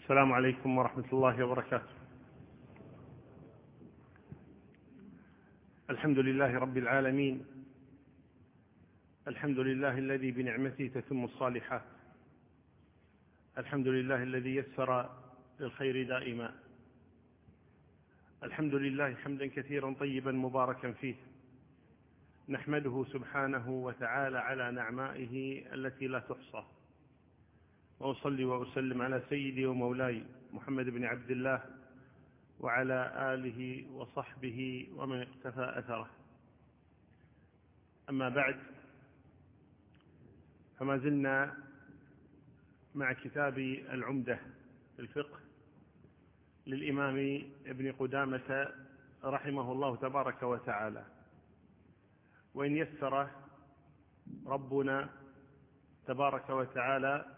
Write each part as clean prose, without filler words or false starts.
السلام عليكم ورحمة الله وبركاته. الحمد لله رب العالمين، الحمد لله الذي بنعمته تتم الصالحات، الحمد لله الذي يسر للخير دائما، الحمد لله حمدا كثيرا طيبا مباركا فيه، نحمده سبحانه وتعالى على نعمائه التي لا تحصى، وأصلي وأسلم على سيدي ومولاي محمد بن عبد الله وعلى آله وصحبه ومن اقتفى أثره. أما بعد، فما زلنا مع كتاب العمدة في الفقه للإمام ابن قدامة رحمه الله تبارك وتعالى، وإن يسر ربنا تبارك وتعالى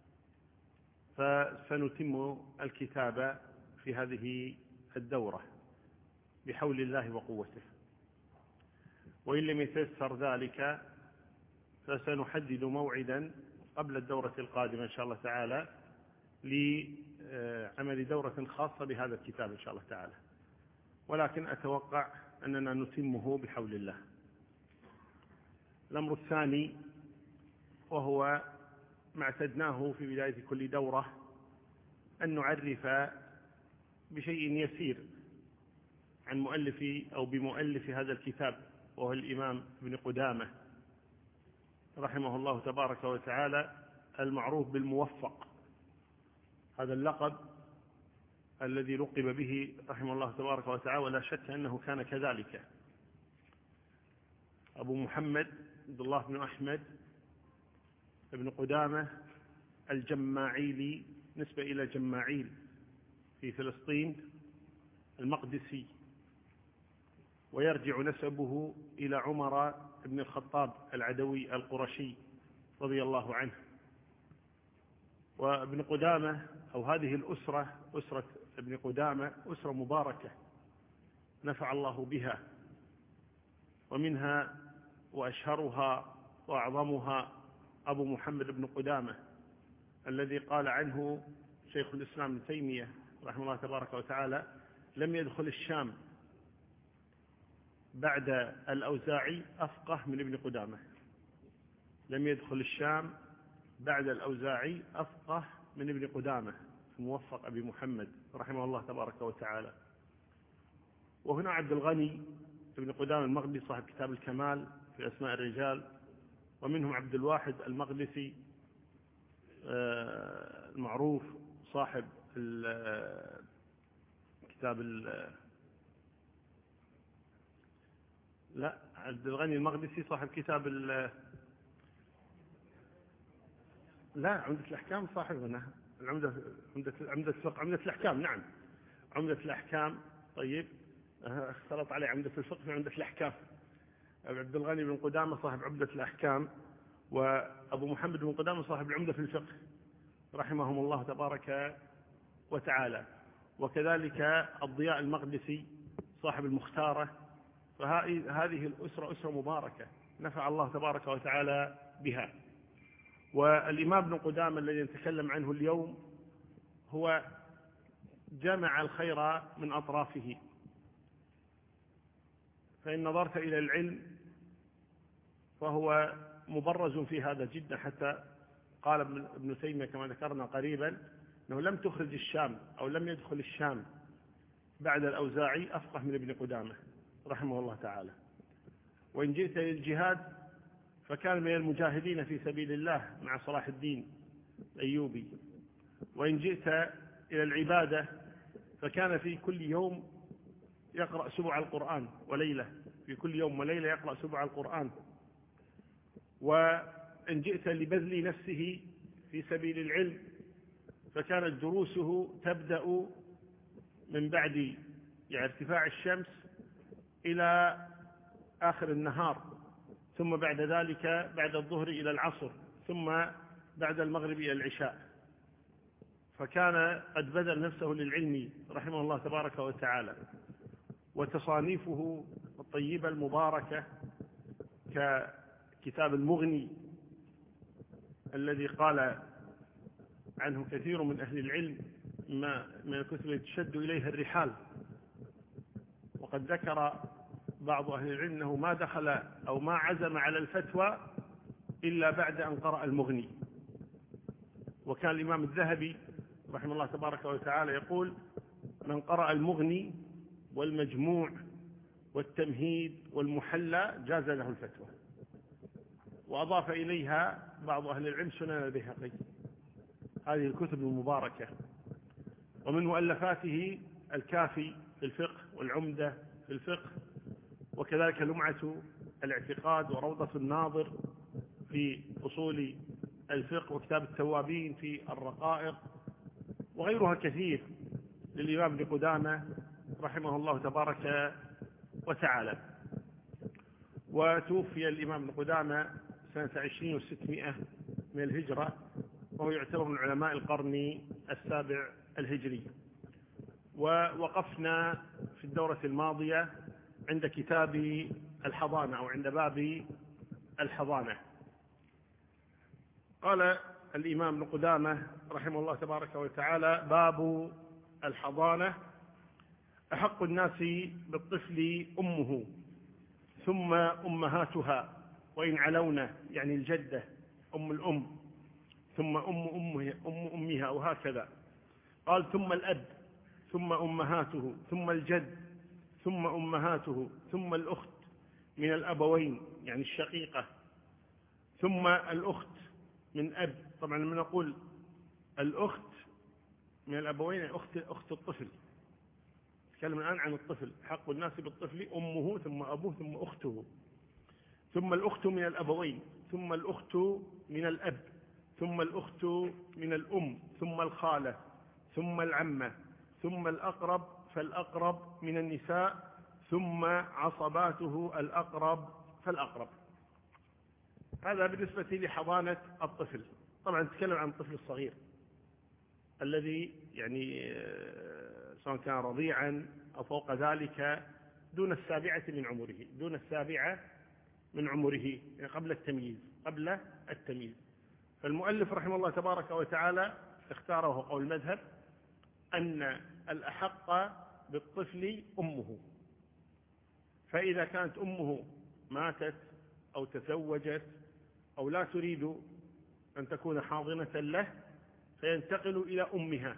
فسنتم الكتاب في هذه الدورة بحول الله وقوته، وإن لم يتيسر ذلك فسنحدد موعدا قبل الدورة القادمة إن شاء الله تعالى لعمل دورة خاصة بهذا الكتاب إن شاء الله تعالى، ولكن أتوقع أننا نتمه بحول الله. الأمر الثاني، وهو ما اعتدناه في بداية كل دورة، أن نعرف بشيء يسير عن مؤلف أو بمؤلف هذا الكتاب، وهو الإمام ابن قدامة رحمه الله تبارك وتعالى، المعروف بالموفق. هذا اللقب الذي لقب به رحمه الله تبارك وتعالى، ولا شك أنه كان كذلك. أبو محمد عبد الله بن أحمد ابن قدامة الجماعيلي، نسبة إلى جماعيل في فلسطين المقدسي، ويرجع نسبه إلى عمر بن الخطاب العدوي القرشي رضي الله عنه. وابن قدامة أو هذه الأسرة، أسرة ابن قدامة، أسرة مباركة نفع الله بها، ومنها وأشهرها وأعظمها أبو محمد بن قدامة الذي قال عنه شيخ الإسلام ابن تيمية رحمه الله تبارك وتعالى: لم يدخل الشام بعد الأوزاعي أفقه من ابن قدامة. لم يدخل الشام بعد الأوزاعي أفقه من ابن قدامة الموفق أبي محمد رحمه الله تبارك وتعالى. وهنا عبد الغني ابن قدامة المقدسي صاحب كتاب الكمال في أسماء الرجال، ومنهم عبد الواحد المقدسي المعروف صاحب كتاب لا، عبد الغني المقدسي صاحب كتاب لا، عمدة الأحكام صاحبنا، عمدة الفقه، عمدة الأحكام، نعم، عمدة الأحكام. طيب، اختلط عليه عمدة الفقه في عمدة الأحكام. عبد الغني بن قدامة صاحب عمدة الأحكام، وأبو محمد بن قدامة صاحب العمدة في الفقه رحمهم الله تبارك وتعالى. وكذلك الضياء المقدسي صاحب المختارة. فهذه الأسرة أسرة مباركة نفع الله تبارك وتعالى بها. والإمام ابن قدامة الذي نتكلم عنه اليوم هو جمع الخير من أطرافه. فإن نظرت إلى العلم فهو مبرز في هذا جدا، حتى قال ابن تيمية كما ذكرنا قريبا أنه لم تخرج الشام أو لم يدخل الشام بعد الأوزاعي أفقه من ابن قدامة رحمه الله تعالى. وإن جئت للجهاد فكان من المجاهدين في سبيل الله مع صلاح الدين الأيوبي. وإن جئت إلى العبادة فكان في كل يوم يقرأ سبع القرآن وليلة، في كل يوم وليلة يقرأ سبع القرآن. وإن جئت لبذل نفسه في سبيل العلم فكانت دروسه تبدأ من بعد ارتفاع الشمس إلى آخر النهار، ثم بعد ذلك بعد الظهر إلى العصر، ثم بعد المغرب إلى العشاء. فكان قد بذل نفسه للعلم رحمه الله تبارك وتعالى. وتصانيفه الطيبة المباركة ككتاب المغني الذي قال عنه كثير من أهل العلم من الكتب التي تشد إليها الرحال. وقد ذكر بعض أهل العلم أنه ما دخل أو ما عزم على الفتوى إلا بعد أن قرأ المغني. وكان الإمام الذهبي رحمه الله تبارك وتعالى يقول: من قرأ المغني والمجموع والتمهيد والمحلى جاز له الفتوى. وأضاف إليها بعض أهل العلم سنن البيهقي. هذه الكتب المباركة. ومن مؤلفاته الكافي في الفقه والعمدة في الفقه، وكذلك لمعة الاعتقاد وروضة الناظر في أصول الفقه، وكتاب التوابين في الرقائق، وغيرها كثير للإمام ابن قدامة رحمه الله تبارك وتعالى. وتوفي الإمام ابن قدامة سنة 20 و600 من الهجرة، وهو يعتبر من علماء القرن السابع الهجري. ووقفنا في الدورة الماضية عند كتاب الحضانة أو عند باب الحضانة. قال الإمام ابن قدامة رحمه الله تبارك وتعالى: باب الحضانة: أحق الناس بالطفل أمه ثم أمهاتها وإن علونا، يعني الجدة أم الأم، ثم أمها وهكذا. قال: ثم الأب، ثم أمهاته، ثم الجد، ثم أمهاته، ثم الأخت من الأبوين يعني الشقيقة، ثم الأخت من أب. طبعا لما نقول الأخت من الأبوين أخت الطفل. نتكلم الآن عن الطفل. حق الناس بالطفل أمه ثم أبوه ثم أخته، ثم الأخت من الأبوين، ثم الأخت من الأب، ثم الأخت من الأم، ثم الخالة، ثم العمة، ثم الأقرب فالأقرب من النساء، ثم عصباته الأقرب فالأقرب. هذا بالنسبة لحضانة الطفل. طبعا نتكلم عن الطفل الصغير الذي يعني سواء كان رضيعا أو فوق ذلك دون السابعة من عمره، دون السابعة من عمره، يعني قبل التمييز. فالمؤلف رحمه الله تبارك وتعالى اختار، وهو قول المذهب، أن الأحق بالطفل أمه. فإذا كانت أمه ماتت أو تزوجت أو لا تريد أن تكون حاضنة له، فينتقل إلى أمها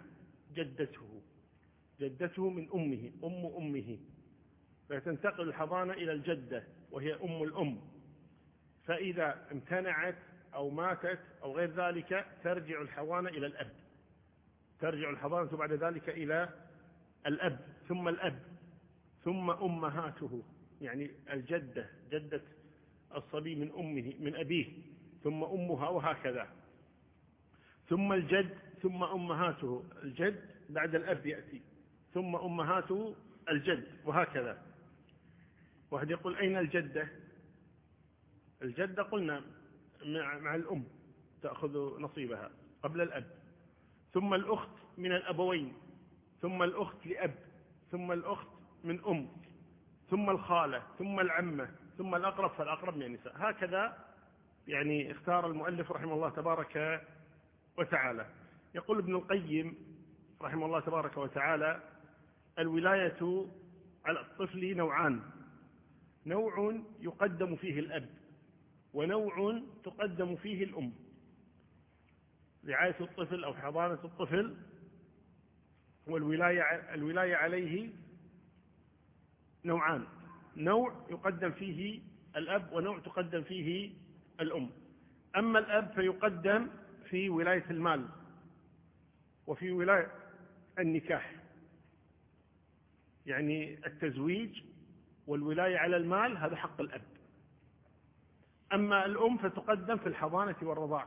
جدته من أمه، فتنتقل الحضانة إلى الجدة وهي أم الأم. فإذا امتنعت أو ماتت أو غير ذلك ترجع الحضانة إلى الأب، ترجع الحضانة بعد ذلك إلى الأب، ثم الأب، ثم أمهاته يعني الجدة، جدة الصبي من أبيه، ثم أمها وهكذا، ثم الجد، ثم أمهاته. الجد بعد الأب يأتي، ثم أمهاته الجد وهكذا. واحد يقول: أين الجدة؟ الجدة قلنا مع الأم تأخذ نصيبها قبل الأب. ثم الأخت من الأبوين، ثم الأخت لأب، ثم الأخت من أم، ثم الخالة، ثم العمة، ثم الأقرب فالأقرب من النساء. هكذا يعني اختار المؤلف رحمه الله تبارك وتعالى. يقول ابن القيم رحمه الله تبارك وتعالى: الولاية على الطفل نوعان: نوع يقدم فيه الأب، ونوع تقدم فيه الأم. رعاية الطفل أو حضانة الطفل والولاية عليه نوعان: نوع يقدم فيه الأب، ونوع تقدم فيه الأم. أما الأب فيقدم في ولاية المال وفي ولاية النكاح، يعني التزويج والولاية على المال هذا حق الأب. أما الأم فتقدم في الحضانة والرضاع،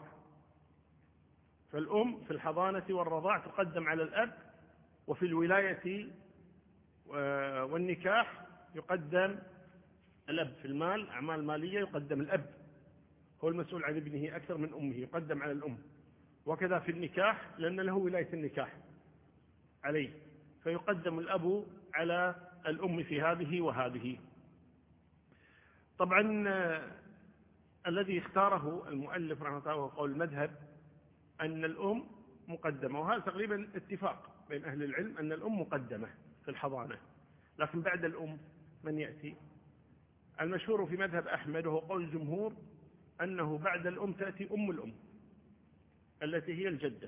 فالأم في الحضانة والرضاع تقدم على الأب، وفي الولاية والنكاح يقدم الأب. في المال أعمال مالية يقدم الأب، هو المسؤول عن ابنه أكثر من أمه، يقدم على الأم. وكذا في النكاح لأن له ولاية النكاح عليه، فيقدم الأب على الأم في هذه وهذه. طبعا الذي اختاره المؤلف رحمه الله وهو قول المذهب أن الأم مقدمة، وهذا تقريبا اتفاق بين أهل العلم أن الأم مقدمة في الحضانة، لكن بعد الأم من يأتي؟ المشهور في مذهب أحمد وهو قول الجمهور أنه بعد الأم تأتي أم الأم التي هي الجدة.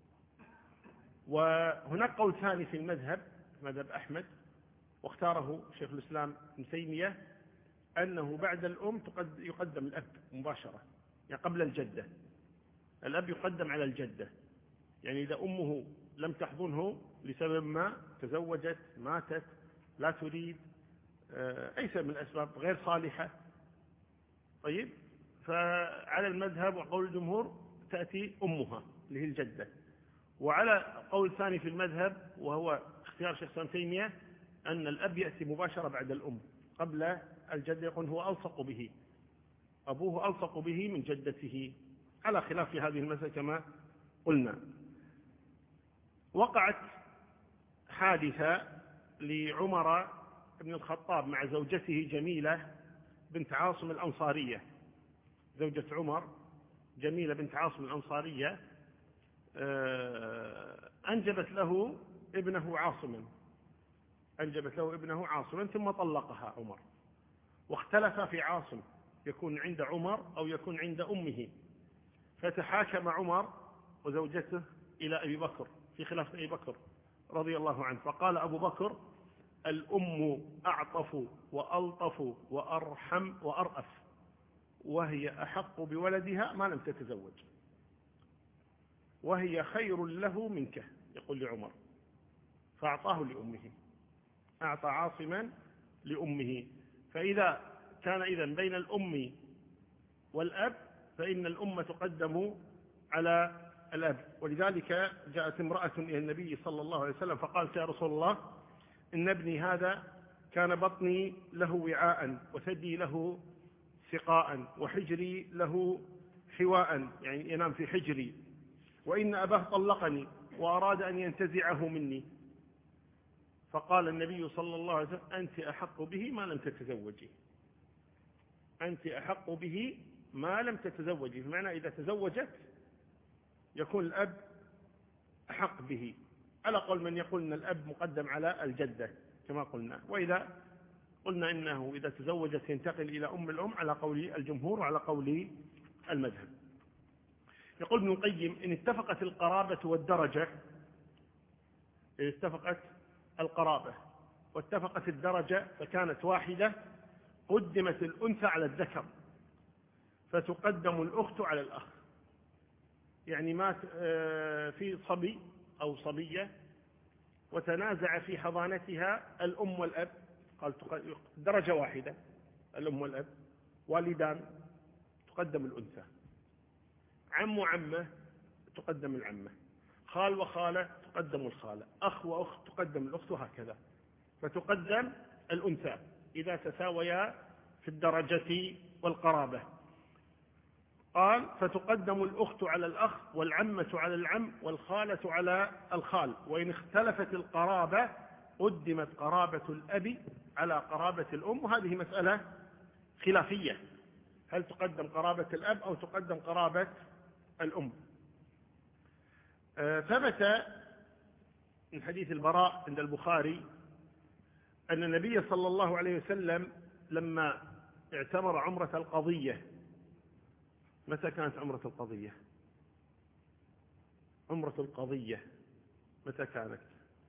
وهناك قول ثاني في المذهب، مذهب أحمد، واختاره شيخ الإسلام ابن تيمية، أنه بعد الأم يقدم الأب مباشرة، يعني قبل الجدة. الأب يقدم على الجدة، يعني إذا أمه لم تحضنه لسبب ما، تزوجت، ماتت، لا تريد، أي سبب من الأسباب غير صالحة، طيب، فعلى المذهب وقول الجمهور تأتي أمها اللي هي الجدة. وعلى قول ثاني في المذهب وهو اختيار شيخ الإسلام تيمية أن الأب يأتي مباشرة بعد الأم قبل الجدة، يقول هو ألصق به، أبوه ألصق به من جدته، على خلاف في هذه المسألة كما قلنا. وقعت حادثة لعمر بن الخطاب مع زوجته جميلة بنت عاصم الأنصارية. زوجة عمر جميلة بنت عاصم الأنصارية أنجبت له ابنه عاصما، ثم طلقها عمر، واختلف في عاصم يكون عند عمر أو يكون عند أمه، فتحاكم عمر وزوجته إلى أبي بكر في خلافة أبي بكر رضي الله عنه، فقال أبو بكر: الأم أعطف وألطف وأرحم وأرأف، وهي أحق بولدها ما لم تتزوج، وهي خير له منك، يقول لعمر، فأعطاه لأمه، أعطى عاصما لأمه. فإذا كان إذن بين الأم والأب فإن الأم تقدم على الأب. ولذلك جاءت امرأة إلى النبي صلى الله عليه وسلم فقالت: يا رسول الله، إن ابني هذا كان بطني له وعاء، وثدي له سقاء، وحجري له حواء، يعني ينام في حجري، وإن أباه طلقني وأراد أن ينتزعه مني. فقال النبي صلى الله عليه وسلم: أنت أحق به ما لم تتزوجي، أنت أحق به ما لم تتزوجي. بمعنى إذا تزوجت يكون الأب أحق به، على قول من يقول أن الأب مقدم على الجدة كما قلنا. وإذا قلنا إنه إذا تزوجت ينتقل إلى أم الأم على قول الجمهور وعلى قول المذهب. يقول ابن القيم: إن اتفقت القرابة والدرجة، إن اتفقت القرابة واتفقت الدرجة فكانت واحدة، قدمت الأنثى على الذكر، فتقدم الأخت على الأخ. يعني مات في صبي أو صبية وتنازع في حضانتها الأم والأب، قال درجة واحدة، الأم والأب، والدان، تقدم الأنثى، عم وعمة تقدم العمة، خال وخالة تقدم الخالة، أخ وأخت تقدم الأخت، وهكذا، فتقدم الأنثى إذا تساويا في الدرجة والقرابة. قال: فتقدم الأخت على الأخ، والعمة على العم، والخالة على الخال، وإن اختلفت القرابة قدمت قرابة الأب على قرابة الأم. وهذه مسألة خلافية، هل تقدم قرابة الأب أو تقدم قرابة الأم؟ ثبت من حديث البراء عند البخاري أن النبي صلى الله عليه وسلم لما اعتمر عمرة القضية. متى كانت عمرة القضية؟ عمرة القضية متى كانت؟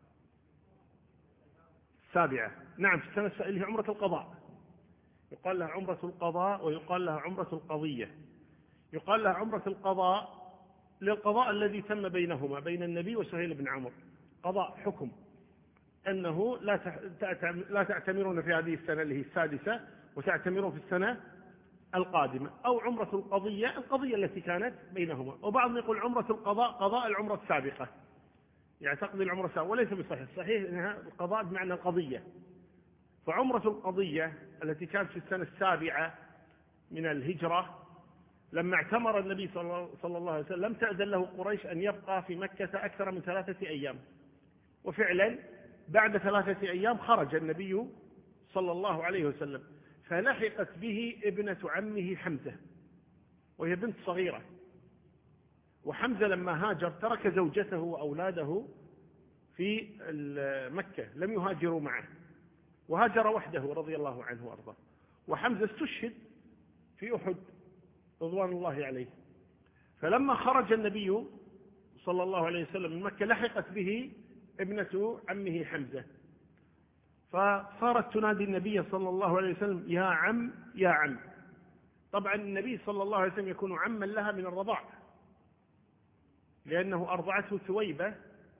7. نعم، في السنة اللي هي عمرة القضاء، يقال لها عمرة القضاء ويقال لها عمرة القضية. يقال لها عمرة القضاء للقضاء الذي تم بينهما، بين النبي وسهيل بن عمرو، قضاء حكم أنه لا تعتمرون في هذه السنة اللي هي 6 وتعتمرون في السنة القادمة. أو عمرة القضية، القضية التي كانت بينهما. وبعضهم يقول عمرة القضاء قضاء العمرة السابقة، يعتقد العمرة السابقة، وليس بصحيح. الصحيح أنها القضاء بمعنى القضية. فعمرة القضية التي كانت في السنة 7 من الهجرة، لما اعتمر النبي صلى الله عليه وسلم لم تأذن له قريش أن يبقى في مكة أكثر من 3 أيام، وفعلا بعد 3 أيام خرج النبي صلى الله عليه وسلم، فلحقت به ابنة عمه حمزة وهي بنت صغيرة. وحمزة لما هاجر ترك زوجته وأولاده في مكة، لم يهاجروا معه، وهاجر وحده رضي الله عنه وأرضاه. وحمزة استشهد في أحد رضوان الله عليه. فلما خرج النبي صلى الله عليه وسلم من مكة لحقت به ابنة عمه حمزة، فصارت تنادي النبي صلى الله عليه وسلم يا عم يا عم. طبعا النبي صلى الله عليه وسلم يكون عما لها من الرضاع، لأنه أرضعته ثويبة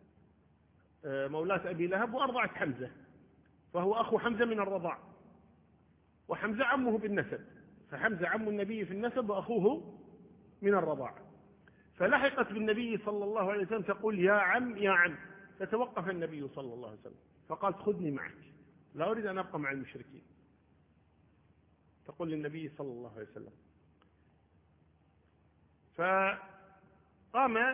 مولاة أبي لهب وأرضعت حمزة، فهو أخو حمزة من الرضاع، وحمزة عمه بالنسب، فحمزة عم النبي في النسب وأخوه من الرضاع. فلحقت بالنبي صلى الله عليه وسلم تقول يا عم يا عم، فتوقف النبي صلى الله عليه وسلم فقال خذني معك، لا أريد أن أبقى مع المشركين. تقول للنبي صلى الله عليه وسلم. فقام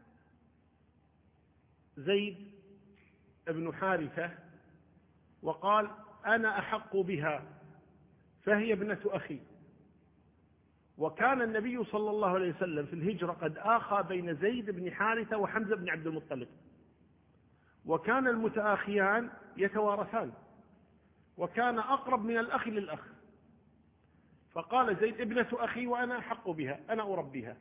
زيد بن حارثة وقال أنا أحق بها، فهي ابنة أخي. وكان النبي صلى الله عليه وسلم في الهجرة قد آخى بين زيد بن حارثة وحمزة بن عبد المطلب، وكان المتآخيان يتوارثان، وكان أقرب من الأخ للأخ. فقال زيد ابنة أخي وأنا أحق بها، أنا أربيها.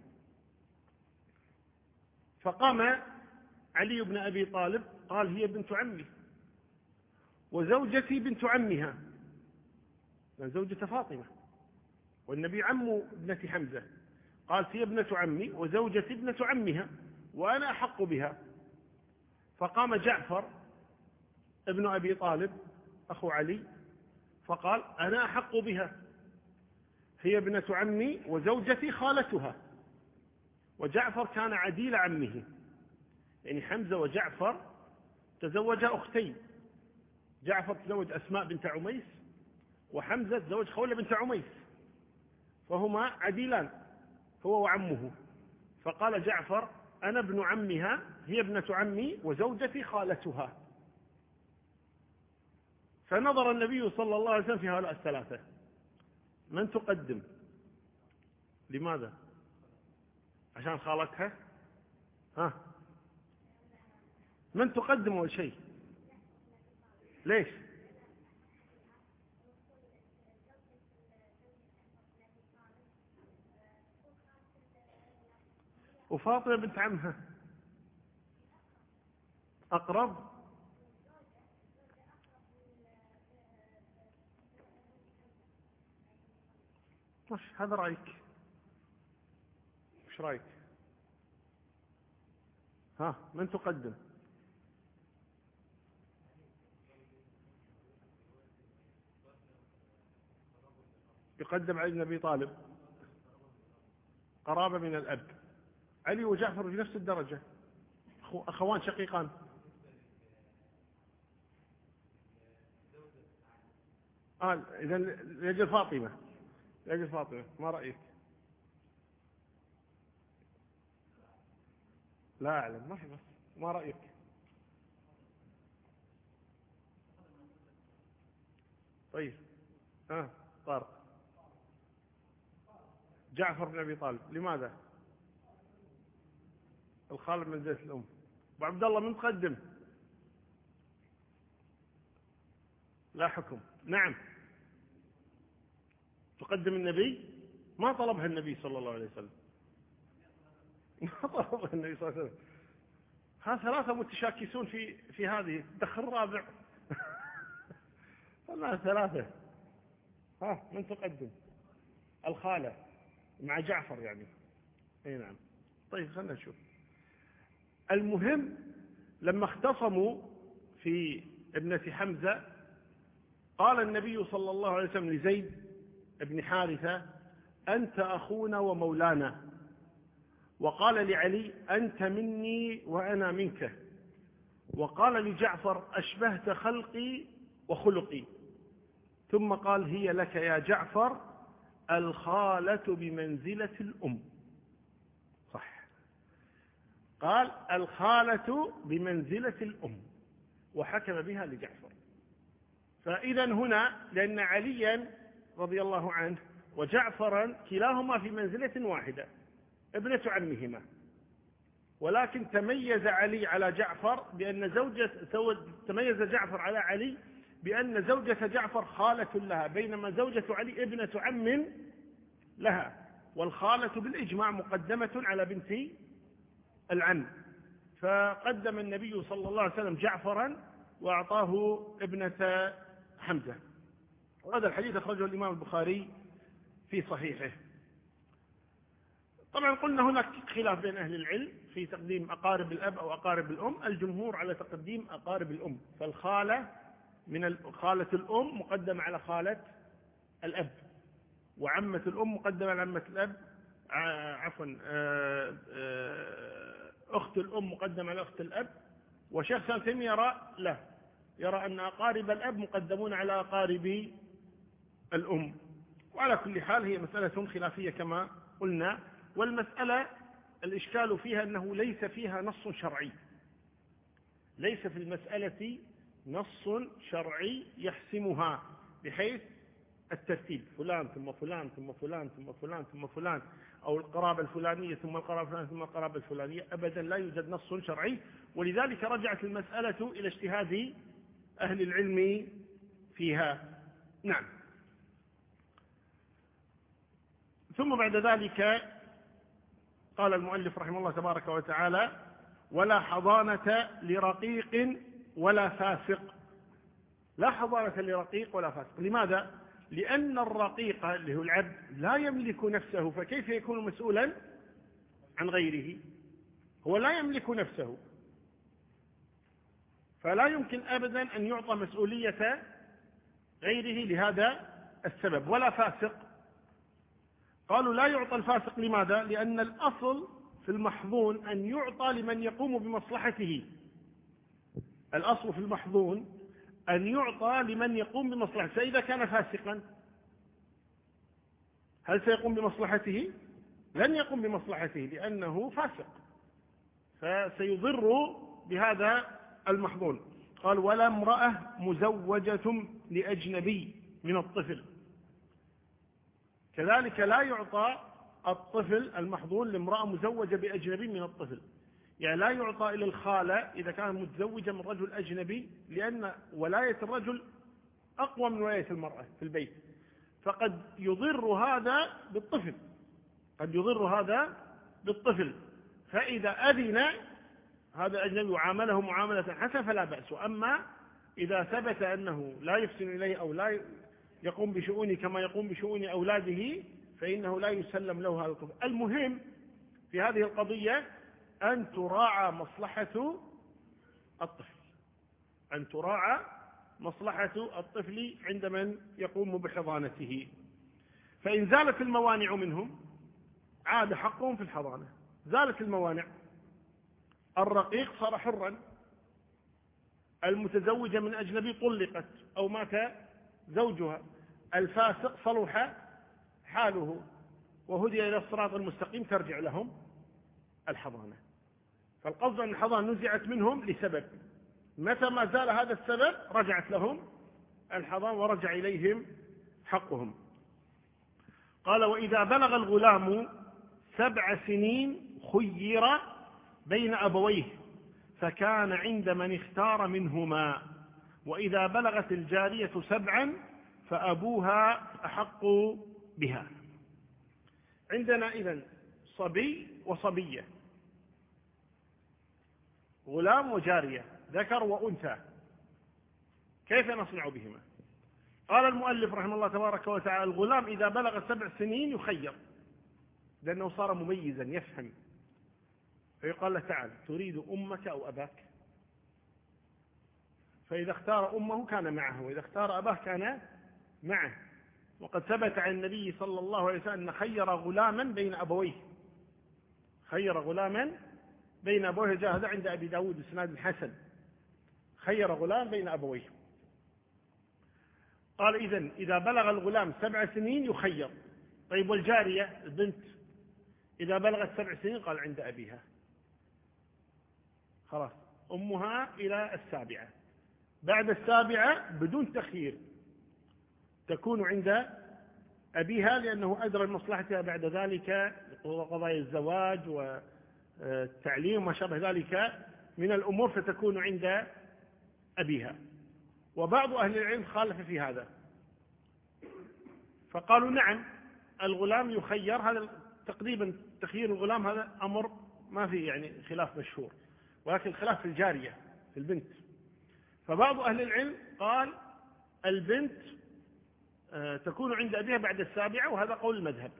فقام علي بن أبي طالب قال هي بنت عمي وزوجتي بنت عمها، زوجة فاطمة، والنبي عم ابنة حمزة، قال هي ابنة عمي وزوجتي ابنة عمها وأنا أحق بها. فقام جعفر ابن أبي طالب أخو علي فقال أنا أحق بها، هي ابنة عمي وزوجتي خالتها. وجعفر كان عديل عمه، يعني حمزة وجعفر تزوجا أختين، جعفر تزوج أسماء بنت عميس، وحمزة تزوج خولة بنت عميس، فهما عديلان هو وعمه. فقال جعفر أنا ابن عمها، هي ابنة عمي وزوجتي خالتها. فنظر النبي صلى الله عليه وسلم في هؤلاء الثلاثة، من تقدم؟ لماذا؟ عشان خالتها؟ ها، من تقدم أول شيء؟ ليش؟ وفاطمة بنت عمها أقرب. مش هذا رأيك؟ مش رأيك؟ ها، من تقدم؟ يقدم علي بن أبي طالب، قرابة من الأب. علي وجعفر في نفس الدرجة، أخوان شقيقان. إذن لأجل فاطمة، لأجل فاطمة. ما رأيك؟ لا أعلم، ما في بس. ما رأيك؟ طيب طارق. جعفر بن أبي طالب، لماذا؟ الخال من زيت الأم. أبو عبد الله من تقدم؟ لا حكم. نعم، تقدم النبي، ما طلبها النبي صلى الله عليه وسلم، ما طلبها النبي صلى الله عليه وسلم. ها ثلاثة متشاكسون في هذه، دخل رابع. لا ثلاثة. من تقدم؟ الخالة مع جعفر يعني. اي نعم. طيب خلنا نشوف. المهم لما اختصموا في ابنة حمزة قال النبي صلى الله عليه وسلم لزيد بن حارثة أنت أخونا ومولانا، وقال لعلي أنت مني وأنا منك، وقال لجعفر أشبهت خلقي وخلقي، ثم قال هي لك يا جعفر الخالة بمنزلة الأم. صح، قال الخالة بمنزلة الأم، وحكم بها لجعفر. فإذا هنا لأن عليا رضي الله عنه وجعفرا كلاهما في منزلة واحدة، ابنة عمهما، ولكن تميز علي على جعفر بأن تميز جعفر على علي بأن زوجة جعفر خالة لها، بينما زوجة علي ابنة عم لها، والخالة بالإجماع مقدمة على بنت العم. فقدم النبي صلى الله عليه وسلم جعفرا وأعطاه ابنة حمزة. وهذا الحديث أخرجه الإمام البخاري في صحيحه. طبعا قلنا هناك خلاف بين أهل العلم في تقديم أقارب الأب أو أقارب الأم. الجمهور على تقديم أقارب الأم، فالخالة من خالة الأم مقدمة على خالة الأب، وعمة الأم مقدمة على عمة الأب، أخت الأم مقدمة على أخت الأب. وشيخ الإسلام ابن تيمية يرى أن أقارب الأب مقدمون على أقارب الأم. وعلى كل حال هي مسألة خلافية كما قلنا، والمسألة الإشكال فيها أنه ليس فيها نص شرعي، ليس في المسألة نص شرعي يحسمها بحيث الترتيب فلان ثم فلان ثم فلان ثم فلان ثم فلان، أو القرابة الفلانية ثم القرابة الفلانية ثم القرابة الفلانية. أبدا لا يوجد نص شرعي، ولذلك رجعت المسألة إلى اجتهاد أهل العلم فيها. نعم. ثم بعد ذلك قال المؤلف رحمه الله تبارك وتعالى: ولا حضانة لرقيق ولا فاسق. لا حضانة لرقيق ولا فاسق. لماذا؟ لأن الرقيق اللي هو العبد لا يملك نفسه، فكيف يكون مسؤولا عن غيره؟ هو لا يملك نفسه، فلا يمكن أبدا أن يعطى مسؤولية غيره لهذا السبب. ولا فاسق. قالوا لا يعطى الفاسق. لماذا؟ لأن الأصل في المحظون أن يعطى لمن يقوم بمصلحته. الأصل في المحظون أن يعطى لمن يقوم بمصلحته. فإذا كان فاسقا هل سيقوم بمصلحته؟ لن يقوم بمصلحته لأنه فاسق، فسيضر بهذا المحظون. قال: ولا امرأة مزوجة لأجنبي من الطفل. كذلك لا يعطى الطفل المحظون لامرأة مزوجة بأجنبي من الطفل، يعني لا يعطى إلى الخالة إذا كان متزوجة من رجل أجنبي، لأن ولاية الرجل أقوى من ولاية المرأة في البيت، فقد يضر هذا بالطفل، قد يضر هذا بالطفل. فإذا أذن هذا الأجنبي وعامله معاملة حسنة فلا بأس. أما إذا ثبت أنه لا يحسن إليه أو لا يقوم بشؤونه كما يقوم بشؤون أولاده فإنه لا يسلم له هذا الطفل. المهم في هذه القضية أن تراعى مصلحة الطفل، أن تراعى مصلحة الطفل عند من يقوم بحضانته. فإن زالت الموانع منهم عاد حقهم في الحضانة. زالت الموانع، الرقيق صار حرا، المتزوجة من أجنبي طلقت أو مات زوجها، الفاسق صلح حاله وهدي إلى الصراط المستقيم، ترجع لهم الحضانة. فالقصد أن الحضانة نزعت منهم لسبب، متى ما زال هذا السبب رجعت لهم الحضانة ورجع إليهم حقهم. قال: وإذا بلغ الغلام 7 سنين خير بين أبويه فكان عند من اختار منهما، وإذا بلغت الجارية 7 فأبوها أحق بها. عندنا إذن صبي وصبية، غلام وجارية، ذكر وأنثى، كيف نصنع بهما؟ قال المؤلف رحمه الله تبارك وتعالى: الغلام إذا بلغ 7 سنين يخير، لأنه صار مميزا يفهم، فيقال له: تعال تريد أمك أو أباك؟ فإذا اختار أمه كان معه، وإذا اختار أباه كان معه. وقد ثبت عن النبي صلى الله عليه وسلم أن خير غلاما بين أبويه، خير غلاما بين أبويه، جاء هذا عند أبي داود بإسناد حسن، خير غلام بين أبويه. قال: إذن إذا بلغ الغلام 7 سنين يخير. طيب والجارية البنت إذا بلغت 7 سنين؟ قال: عند أبيها، خلاص أمها إلى 7، بعد 7 بدون تخيير تكون عند أبيها، لأنه أدرى بمصلحتها بعد ذلك، وقضايا الزواج التعليم وما شابه ذلك من الأمور فتكون عند أبيها. وبعض أهل العلم خالف في هذا، فقالوا نعم الغلام يخير. هذا تقريبا تخيير الغلام هذا أمر ما فيه يعني خلاف مشهور، ولكن الخلاف في الجارية في البنت. فبعض أهل العلم قال البنت تكون عند أبيها بعد 7، وهذا قول المذهب.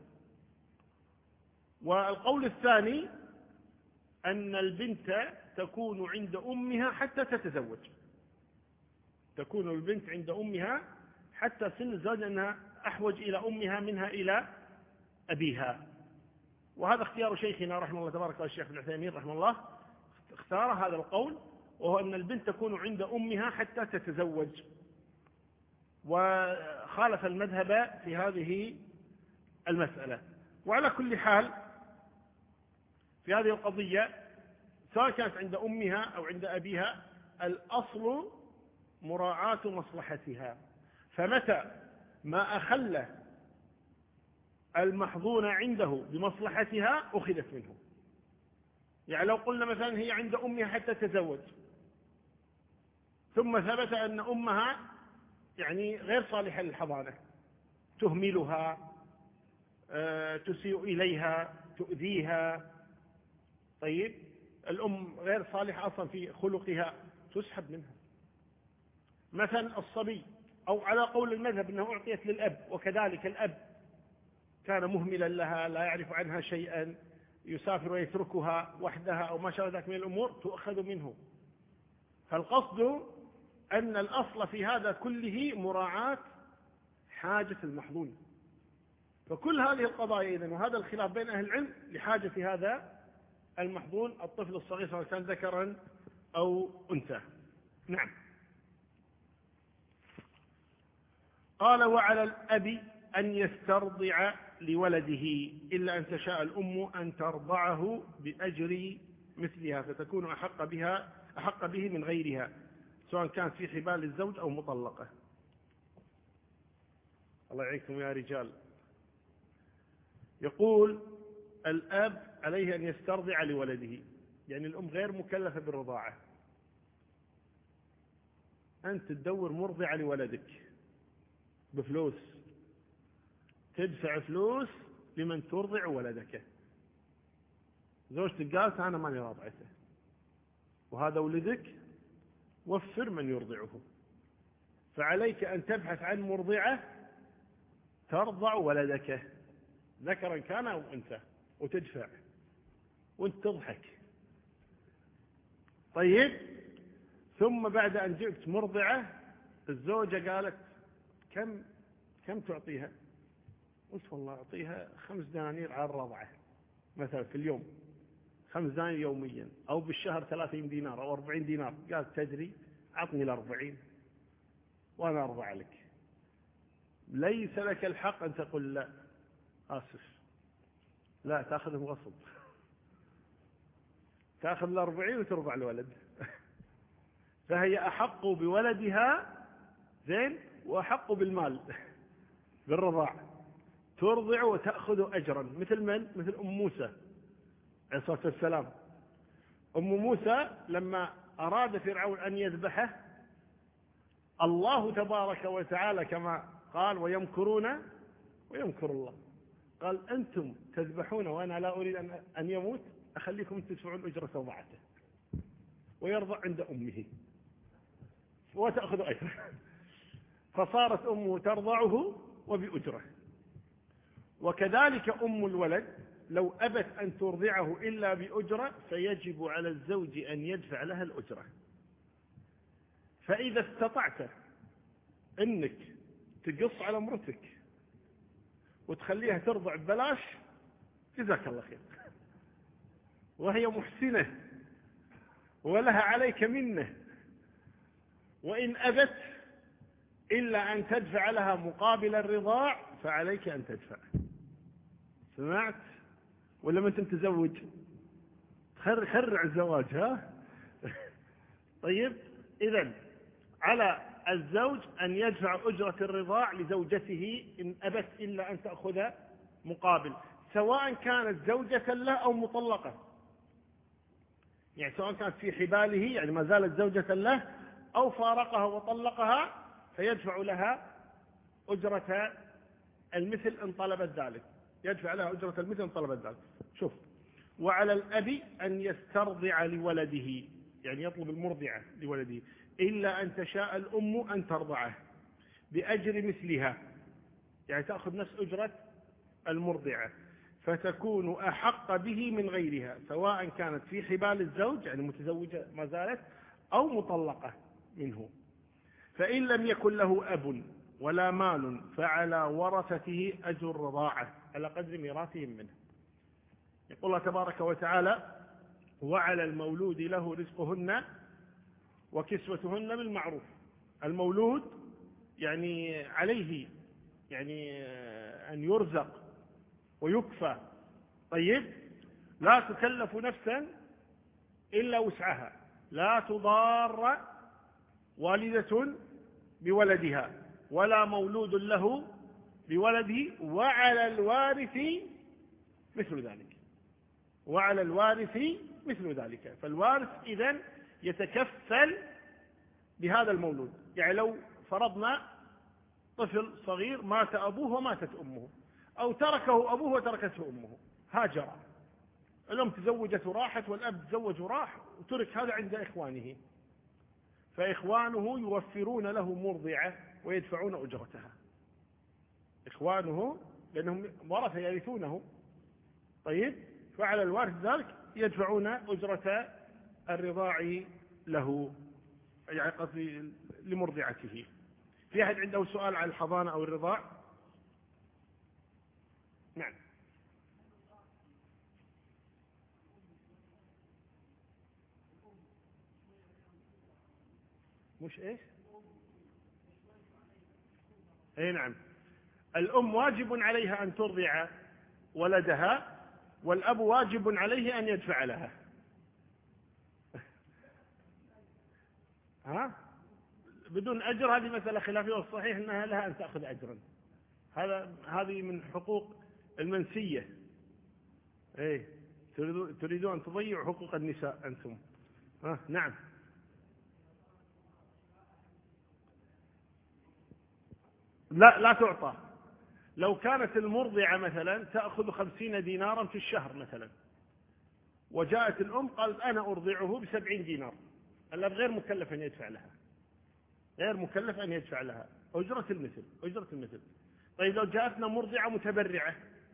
والقول الثاني أن البنت تكون عند أمها حتى تتزوج، تكون البنت عند أمها حتى سن الزواج، أنها أحوج إلى أمها منها إلى أبيها. وهذا اختيار شيخنا رحمه الله تبارك الشيخ ابن عثيمين رحمه الله، اختار هذا القول، وهو أن البنت تكون عند أمها حتى تتزوج، وخالف المذهب في هذه المسألة. وعلى كل حال في هذه القضية سواء كانت عند أمها أو عند أبيها الأصل مراعاة مصلحتها، فمتى ما أخل المحظون عنده بمصلحتها أخذت منه. يعني لو قلنا مثلا هي عند أمها حتى تزوج، ثم ثبت أن أمها يعني غير صالحة للحضانة، تهملها، تسيء إليها، تؤذيها، طيب الأم غير صالحة أصلا في خلقها، تسحب منها. مثلا الصبي، أو على قول المذهب أنه أعطيت للأب، وكذلك الأب كان مهملا لها، لا يعرف عنها شيئا، يسافر ويتركها وحدها أو ما شابه ذلك من الأمور، تؤخذ منه. فالقصد أن الأصل في هذا كله مراعاة حاجة المحظون. فكل هذه القضايا إذن وهذا الخلاف بين أهل العلم لحاجة هذا المحظون الطفل الصغير سواء كان ذكرا أو أنثى. نعم. قال وعلى الأب أن يسترضع لولده إلا أن تشاء الأم أن ترضعه بأجر مثلها، فتكون أحق به من غيرها، سواء كانت في حبال الزوج أو مطلقة. الله يعينكم يا رجال. يقول الأب عليه أن يسترضع لولده، يعني الأم غير مكلفة بالرضاعة، أنت تدور مرضعة لولدك بفلوس، تدفع فلوس لمن ترضع ولدك. زوجتك قالت أنا ماني راضعته وهذا ولدك، وفر من يرضعه، فعليك أن تبحث عن مرضعة ترضع ولدك ذكرا كان أو أنثى، وتدفع وانت تضحك. طيب ثم بعد أن جئت مرضعة الزوجة قالت كم تعطيها؟ قلت والله أعطيها 5 دنانير على الرضعة مثلا في اليوم، 5 دنانير يوميا، أو بالشهر 30 دينار أو 40 دينار. قالت تدري أعطني 40 وأنا أرضع لك. ليس لك الحق أن تقول لا آسف، لا، تأخذهم غصب، تأخذ 40 وترضع الولد. فهي أحق بولدها زين، وأحق بالمال بالرضاع، ترضع وتأخذ أجرا. مثل من؟ مثل أم موسى عليه الصلاة والسلام. أم موسى لما أراد فرعون أن يذبحه، الله تبارك وتعالى كما قال ويمكرون ويمكر الله، قال أنتم تذبحون وأنا لا أريد أن يموت، أخليكم تدفعون أجرة وضعته، ويرضع عند أمه وتأخذ أجره. فصارت أمه ترضعه وبأجره. وكذلك أم الولد لو أبت أن ترضعه إلا بأجرة فيجب على الزوج أن يدفع لها الأجرة. فإذا استطعت أنك تقص على امرتك وتخليها ترضع ببلاش جزاك الله خير، وهي محسنة ولها عليك منه. وإن أبت إلا أن تدفع لها مقابل الرضاع فعليك أن تدفع. سمعت؟ ولا ما أنت متزوج؟ خرع الزواج ها؟ طيب إذن على الزوج أن يدفع أجرة الرضاع لزوجته إن أبت إلا أن تأخذ مقابل، سواء كانت زوجة له أو مطلقة. يعني سواء كانت في حباله يعني ما زالت زوجة له أو فارقها وطلقها، فيدفع لها أجرة المثل إن طلبت ذلك، يدفع لها أجرة المثل إن طلبت ذلك. شوف، وعلى الأب أن يسترضع لولده، يعني يطلب المرضعة لولده، إلا أن تشاء الأم أن ترضعه بأجر مثلها، يعني تأخذ نفس أجرة المرضعة، فتكون أحق به من غيرها، سواء كانت في حبال الزوج يعني متزوجة ما زالت أو مطلقة منه. فإن لم يكن له أب ولا مال فعلى ورثته أجر الرضاعة على قدر ميراثهم منه. يقول الله تبارك وتعالى: وعلى المولود له رزقهن وكسوتهن بالمعروف. المولود يعني عليه يعني أن يرزق ويكفى. طيب، لا تكلف نفسا إلا وسعها، لا تضار والدة بولدها ولا مولود له بولده، وعلى الوارث مثل ذلك، وعلى الوارث مثل ذلك. فالوارث إذن يتكفل بهذا المولود. يعني لو فرضنا طفل صغير مات أبوه وماتت أمه، أو تركه أبوه وتركته أمه، هاجر، الأم تزوجت وراحت والأب تزوج وراح، وترك هذا عند إخوانه، فإخوانه يوفرون له مرضعة ويدفعون أجرتها. إخوانه لأنهم ورثة يرثونه. طيب، فعلى الوارث ذلك يدفعون أجرة الرضاع له، يعني قصدي لمرضعته. في أحد عنده سؤال عن الحضانة أو الرضاع؟ نعم. مش إيش؟ أي نعم، الأم واجب عليها أن ترضع ولدها، والأب واجب عليه أن يدفع لها. ها؟ بدون أجر هذه مسألة خلافية، والصحيح أنها لها أن تأخذ أجرا. هذه من حقوق المنسية. إيه، تريدون أن تضيعوا حقوق النساء أنتم. نعم. لا تعطى. لو كانت المرضعة مثلا تأخذ 50 دينارا في الشهر مثلا، وجاءت الأم قالت أنا أرضعه ب70 دينار، الأب غير مكلف أن يدفع لها، غير مكلف أن يدفع لها أجرة المثل، أجرة المثل. طيب، لو جاءتنا مرضعة متبرعة،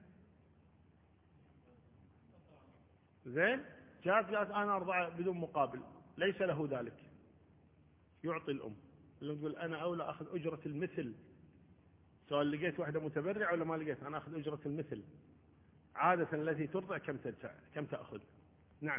زين، جاءت أنا أرضع بدون مقابل، ليس له ذلك، يعطي الأم. اللي تقول أنا أولى أخذ أجرة المثل، سواء لقيت واحدة متبرعة ولا ما لقيت، أنا أخذ أجرة المثل. عادة التي ترضع كم تدفع، كم تأخذ؟ نعم.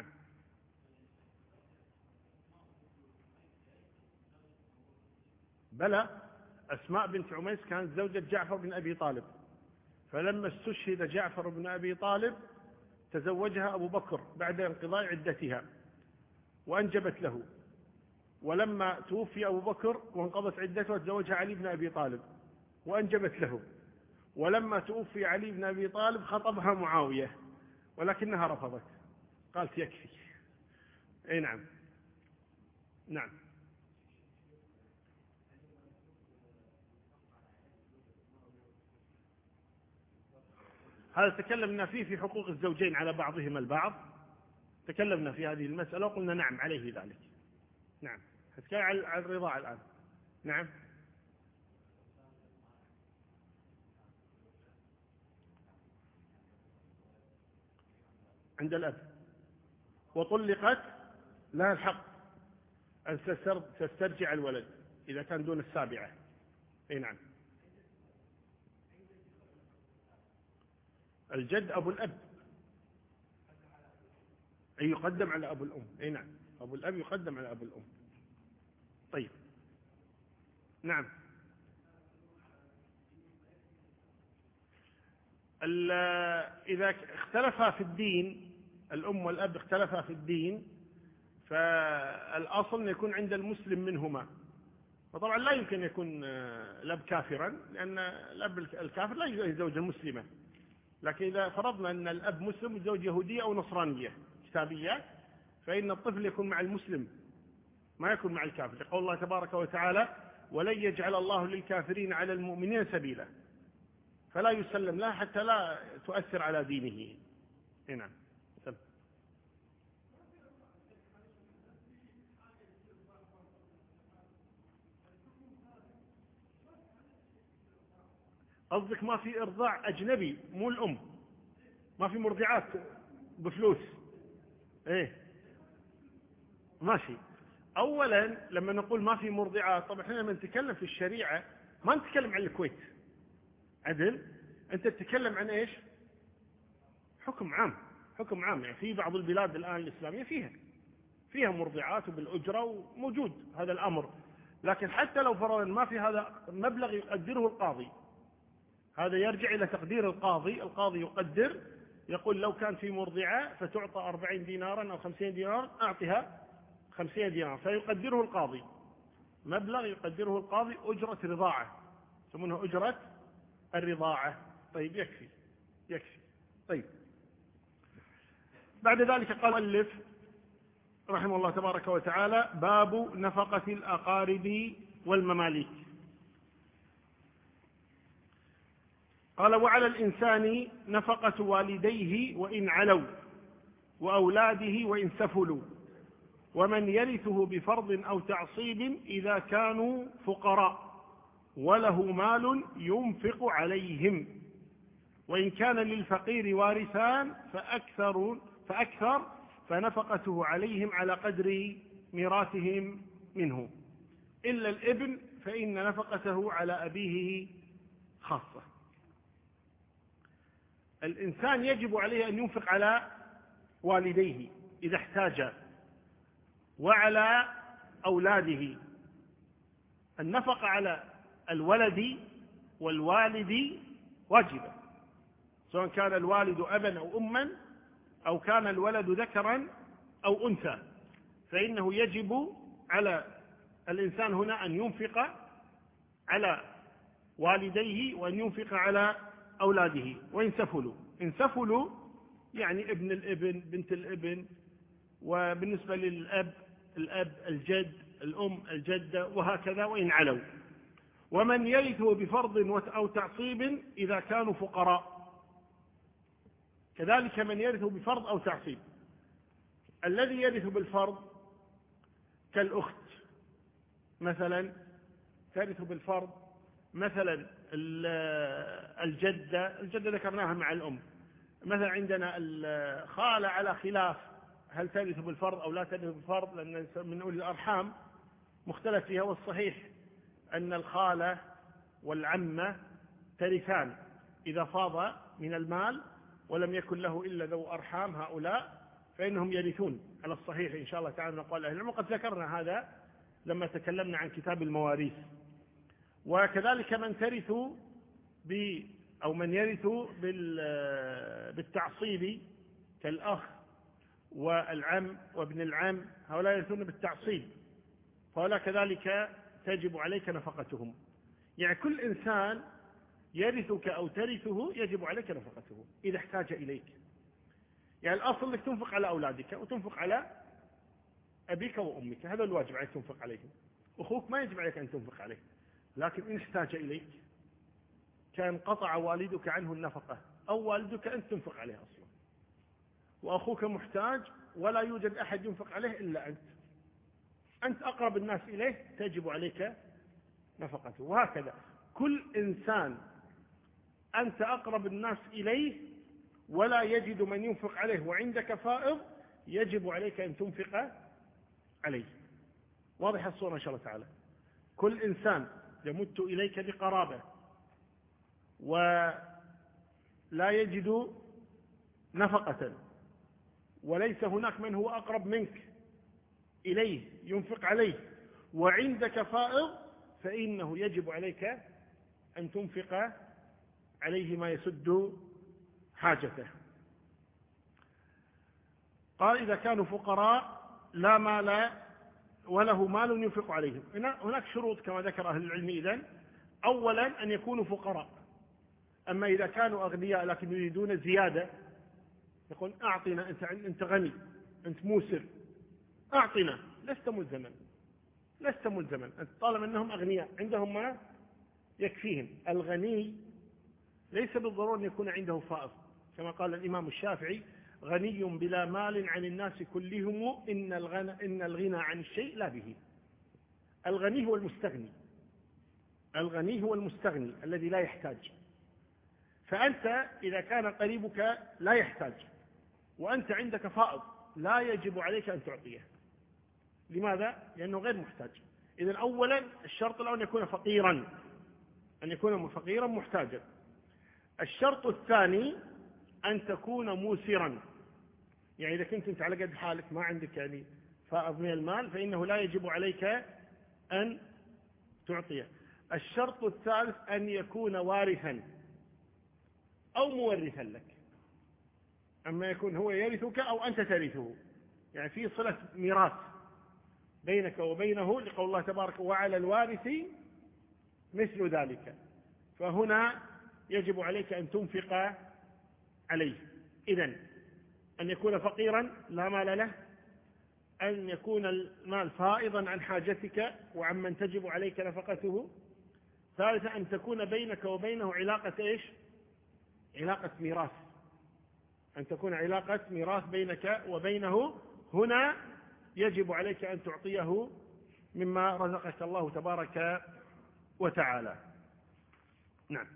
بلى، أسماء بنت عميس كانت زوجة جعفر بن أبي طالب، فلما استشهد جعفر بن أبي طالب تزوجها أبو بكر بعد انقضاء عدتها وأنجبت له، ولما توفي أبو بكر وانقضت عدته تزوجها علي بن أبي طالب وأنجبت له، ولما توفي علي بن أبي طالب خطبها معاوية ولكنها رفضت، قالت يكفي. أي نعم. نعم. هذا تكلمنا فيه في حقوق الزوجين على بعضهم البعض، تكلمنا في هذه المسألة وقلنا نعم عليه ذلك. نعم. نتكلم عن الرضاع الآن. نعم. عند الأب وطلقت لها الحق أن تسترجع الولد إذا كان دون السابعة. أي نعم. الجد أبو الأب، أي يقدم على أبو الأم. أي نعم، أبو الأب يقدم على أبو الأم. طيب. نعم. إذا اختلفا في الدين، الأم والأب اختلفا في الدين، فالأصل أن يكون عند المسلم منهما. فطبعا لا يمكن يكون الأب كافرا، لأن الأب الكافر لا يزوج المسلمة. لكن إذا فرضنا أن الأب مسلم يتزوج يهودية أو نصرانية كتابية، فإن الطفل يكون مع المسلم ما يكون مع الكافر، لقول الله تبارك وتعالى: ولن يجعل الله للكافرين على المؤمنين سبيلا، فلا يسلم لها حتى لا تؤثر على دينه. نعم. قصدك ما في إرضاع أجنبي مو الأم، ما في مرضعات بفلوس؟ إيه ماشي. أولا لما نقول ما في مرضعات، طبعا احنا لما نتكلم في الشريعة ما نتكلم عن الكويت عدل، أنت تتكلم عن إيش؟ حكم عام، حكم عام. يعني في بعض البلاد الآن الإسلامية فيها مرضعات وبالأجرة وموجود هذا الأمر، لكن حتى لو فرضا ما في هذا مبلغ يقدره القاضي، هذا يرجع إلى تقدير القاضي. القاضي يقدر، يقول لو كان في مرضعة فتعطى 40 دينارا أو 50 دينارا، أعطها 50 دينار، فيقدره القاضي مبلغ، يقدره القاضي أجرة رضاعة، يسمونها أجرة الرضاعة. طيب يكفي. طيب بعد ذلك قال المؤلف رحمه الله تبارك وتعالى: باب نفقة الأقارب والمماليك. قال: وعلى الإنسان نفقة والديه وإن علوا، وأولاده وإن سفلوا، ومن يرثه بفرض أو تعصيب إذا كانوا فقراء وله مال ينفق عليهم، وإن كان للفقير وارثان فأكثر فنفقته عليهم على قدر ميراثهم منه، إلا الابن فإن نفقته على أبيه خاصة. الإنسان يجب عليه أن ينفق على والديه إذا احتاج، وعلى أولاده. النفقة على الولد والوالد واجبة، سواء كان الوالد أبا أو أما، أو كان الولد ذكرا أو أنثى، فإنه يجب على الإنسان هنا أن ينفق على والديه وأن ينفق على أولاده وإن سفلوا. إن سفلوا يعني ابن الابن، بنت الابن، وبالنسبة للأب الأب، الجد، الأم، الجدة، وهكذا وإن علوا. ومن يرثه بفرض أو تعصيب إذا كانوا فقراء، كذلك من يرثه بفرض أو تعصيب. الذي يرث بالفرض كالأخت مثلا، ترث بالفرض مثلا الجدة ذكرناها مع الأم. مثلا عندنا الخالة على خلاف هل ترث بالفرض أو لا ترث بالفرض، لأن من أولي الأرحام مختلف فيها، والصحيح أن الخالة والعمة ترثان إذا فاض من المال ولم يكن له إلا ذو أرحام، هؤلاء فإنهم يرثون على الصحيح إن شاء الله تعالى. نقول أهل العلم، وقد ذكرنا هذا لما تكلمنا عن كتاب المواريث. وكذلك من ترث أو من يرث بالتعصيب كالأخ والعم وابن العم، هؤلاء يرثون بالتعصيب، فهؤلاء كذلك تجب عليك نفقتهم. يعني كل إنسان يرثك أو ترثه يجب عليك نفقته إذا احتاج إليك. يعني الأصل أنك تنفق على أولادك وتنفق على أبيك وأمك، هذا الواجب عليك تنفق عليهم. أخوك ما يجب عليك أن تنفق عليه، لكن إن احتاج إليك كان قطع والدك عنه النفقة أو والدك أنت تنفق عليه أصلا، وأخوك محتاج ولا يوجد أحد ينفق عليه إلا أنت أقرب الناس إليه تجب عليك نفقته. وهكذا كل إنسان أنت أقرب الناس إليه ولا يجد من ينفق عليه وعندك فائض، يجب عليك أن تنفق عليه. واضح الصورة إن شاء الله تعالى. كل إنسان يمت إليك بقرابة ولا يجد نفقة، وليس هناك من هو أقرب منك إليه ينفق عليه وعندك فائض، فإنه يجب عليك أن تنفق عليه ما يسد حاجته. قال: إذا كانوا فقراء لا مال وله مال ينفق عليهم. هناك شروط كما ذكر أهل العلم. إذن أولا أن يكونوا فقراء. أما إذا كانوا أغنياء لكن يريدون زيادة، يقول أعطنا، أنت غني، أنت موسر، أعطنا، لست ملزما طالما أنهم أغنياء عندهم ما يكفيهم. الغني ليس بالضرورة أن يكون عنده فائض، كما قال الإمام الشافعي: غني بلا مال عن الناس كلهم إن الغنى عن الشيء لا به. الغني هو المستغني الذي لا يحتاج. فأنت إذا كان قريبك لا يحتاج وأنت عندك فائض لا يجب عليك أن تعطيه. لماذا؟ لأنه غير محتاج. إذن أولا الشرط الأول أن يكون فقيرا محتاجا. الشرط الثاني أن تكون موسرا، يعني إذا كنت أنت على قد حالك ما عندك يعني فائض من المال فإنه لا يجب عليك أن تعطيه. الشرط الثالث أن يكون وارثا أو مورثا لك، أما يكون هو يرثك أو أنت ترثه، يعني في صلة ميراث بينك وبينه، لقول الله تبارك: وعلى الوارث مثل ذلك. فهنا يجب عليك أن تنفق عليه. إذن أن يكون فقيرا لا مال له، أن يكون المال فائضا عن حاجتك وعمن تجب عليك نفقته. ثالثا أن تكون بينك وبينه علاقة إيش؟ علاقة ميراث، أن تكون علاقة ميراث بينك وبينه. هنا يجب عليك أن تعطيه مما رزقك الله تبارك وتعالى. نعم.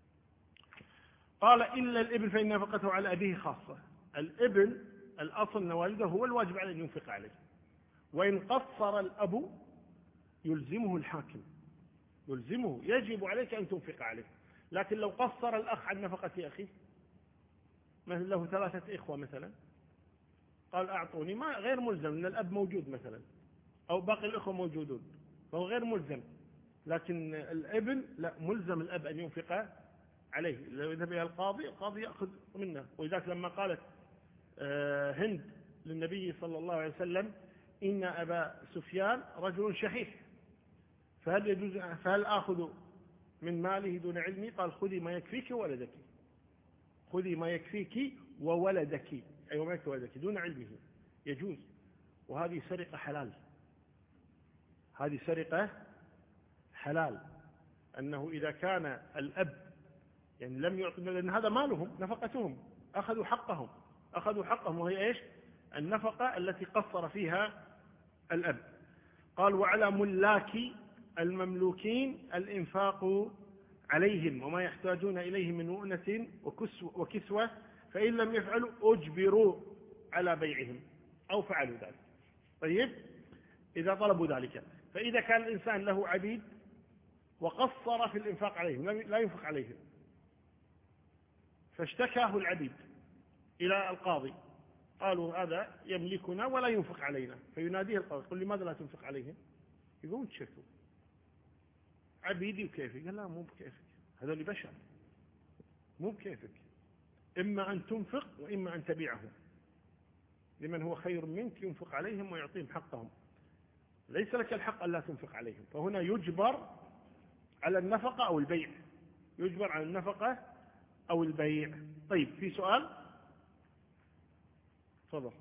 قال: إلا الابن فإن نفقته على أبيه خاصة. الابن الأصل أن والده هو الواجب عليه أن ينفق عليه، وإن قصر الأب يلزمه الحاكم، يجب عليك أن تنفق عليه. لكن لو قصر الأخ عن نفقة أخيه، مثلا له 3 إخوة مثلا، قال: أعطوني، ما غير ملزم لأن الأب موجود مثلا أو باقي الإخوة موجودون، فهو غير ملزم. لكن الابن لا، ملزم الأب أن ينفق عليه. لو ذهب إلى القاضي يأخذ منه. ولذلك لما قالت هند للنبي صلى الله عليه وسلم: إن أبا سفيان رجل شحيح فهل آخذ من ماله دون علمي؟ قال: خذي ما يكفيك وولدك، خذي ما يكفيك وولدك، أي وما يكفي ولدك دون علمه. يجوز. وهذه سرقة حلال، هذه سرقة حلال. أنه إذا كان الأب يعني لم يعطي، لأن هذا مالهم نفقتهم، أخذوا حقهم وهي إيش؟ النفقة التي قصر فيها الأب. قال: وعلى ملاك المملوكين الإنفاق عليهم وما يحتاجون إليه من مؤنة وكسوة، فإن لم يفعلوا أجبروا على بيعهم أو فعلوا ذلك. طيب، إذا طلبوا ذلك. فإذا كان الإنسان له عبيد وقصر في الإنفاق عليهم، لا ينفق عليهم، فاشتكاه العبيد إلى القاضي، قالوا: هذا يملكنا ولا ينفق علينا. فيناديه القاضي: يقول: لماذا لا تنفق عليهم؟ يقول: تشكوا عبيدي وكيفي. قال: لا، مو بكيفك، هذول بشر، مو بكيفك. إما أن تنفق وإما أن تبيعهم، لمن هو خير منك ينفق عليهم ويعطيهم حقهم، ليس لك الحق أن لا تنفق عليهم. فهنا يجبر على النفقة أو البيع، يجبر على النفقة أو البيع. طيب، في سؤال؟ تفضل.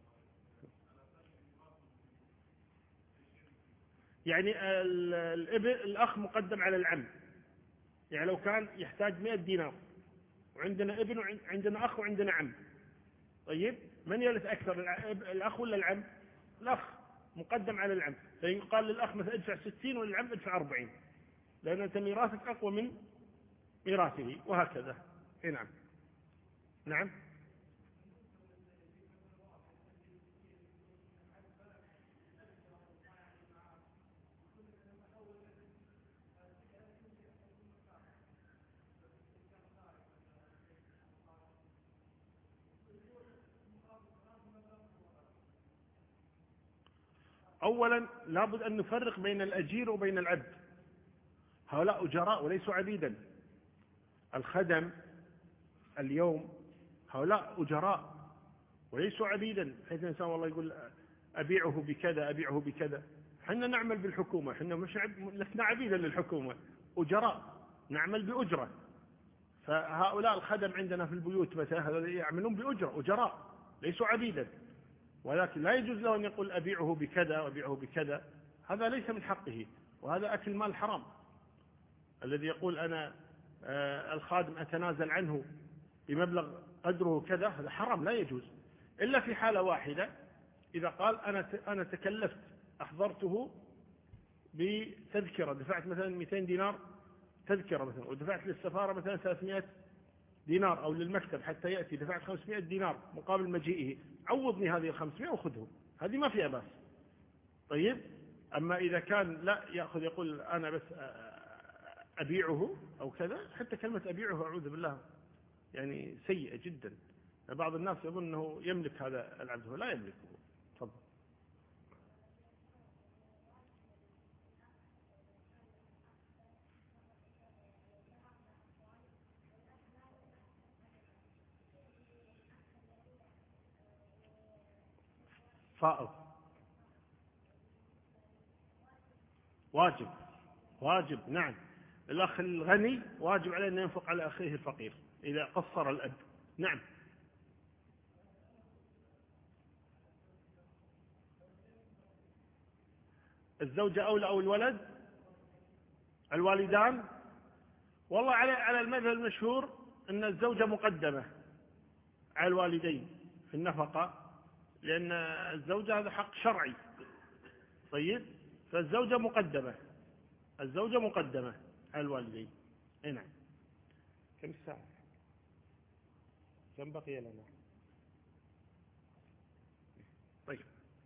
يعني الأخ مقدم على العم، يعني لو كان يحتاج 100 دينار وعندنا ابن وعندنا أخ وعندنا عم، طيب من يرث أكثر، الأخ ولا العم؟ الأخ، مقدم على العم. فيقال للأخ مثلا ادفع 60 وللعم ادفع 40، لأن أنت ميراثك أقوى من ميراثه، وهكذا. نعم. نعم. أولا لابد أن نفرق بين الأجير وبين العبد. هؤلاء أجراء وليسوا عبيدا. الخدم اليوم هؤلاء أجراء وليسوا عبيدا، حيث الإنسان والله يقول: أبيعه بكذا، أبيعه بكذا. حنا نعمل بالحكومة، حنا مش لسنا عبيدا للحكومة، أجراء نعمل بأجرة. فهؤلاء الخدم عندنا في البيوت مثلا، هذول يعملون بأجرة، أجراء ليسوا عبيدا. ولكن لا يجوز له أن يقول أبيعه بكذا وأبيعه بكذا، هذا ليس من حقه، وهذا أكل مال حرام. الذي يقول أنا الخادم أتنازل عنه بمبلغ قدره كذا، هذا حرام لا يجوز، إلا في حالة واحدة، إذا قال أنا تكلفت أحضرته بتذكرة، دفعت مثلا 200 دينار تذكرة مثلا، ودفعت للسفارة مثلا 300 دينار، أو للمكتب حتى يأتي دفعت 500 دينار مقابل مجيئه، عوضني هذه 500 وخذه، هذه ما فيها بأس. طيب، أما إذا كان لا يأخذ يقول أنا بس أبيعه أو كذا، حتى كلمة أبيعه أعوذ بالله يعني سيئة جدا. بعض الناس يظن أنه يملك هذا العبد، هو لا يملكه. تفضل. فائض واجب، واجب نعم. الأخ الغني واجب عليه أن ينفق على أخيه الفقير إذا قصر الأب. نعم. الزوجة أولى أو الولد؟ الوالدان. والله على المذهب المشهور أن الزوجة مقدمة على الوالدين في النفقة، لأن الزوجة هذا حق شرعي. طيب، فالزوجة مقدمة، الزوجة مقدمة على الوالدين. نعم. كم الساعة؟ كم بقي لنا؟ طيب.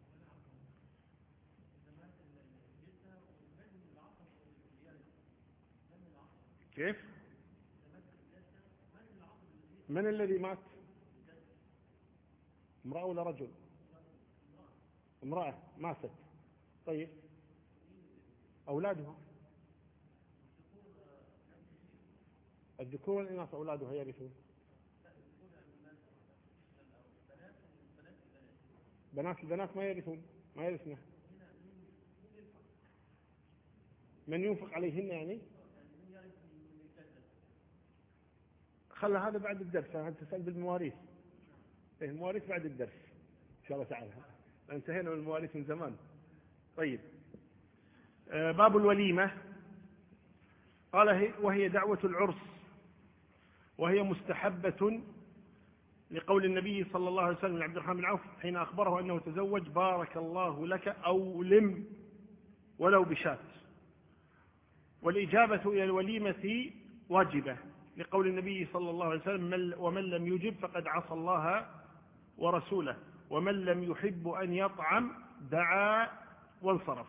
كيف؟ من الذي مات؟ امرأة ولا رجل؟ امرأة ماتت. طيب، أولادها، الذكور والإناث أولادها يرثون. بنات البنات ما يرثون، ما يرثنا. من ينفق عليهن يعني؟ خلى هذا بعد الدرس، أنت تسأل بالمواريث. المواريث بعد الدرس إن شاء الله تعالى، انتهينا من المواريث من زمان. طيب، باب الوليمة. قال وهي دعوة العرس، وهي مستحبة لقول النبي صلى الله عليه وسلم لعبد الرحمن بن عوف حين أخبره أنه تزوج: بارك الله لك أولم ولو بشاة. والإجابة إلى الوليمة واجبة لقول النبي صلى الله عليه وسلم: ومن لم يجب فقد عصى الله ورسوله، ومن لم يحب أن يطعم دعا وانصرف.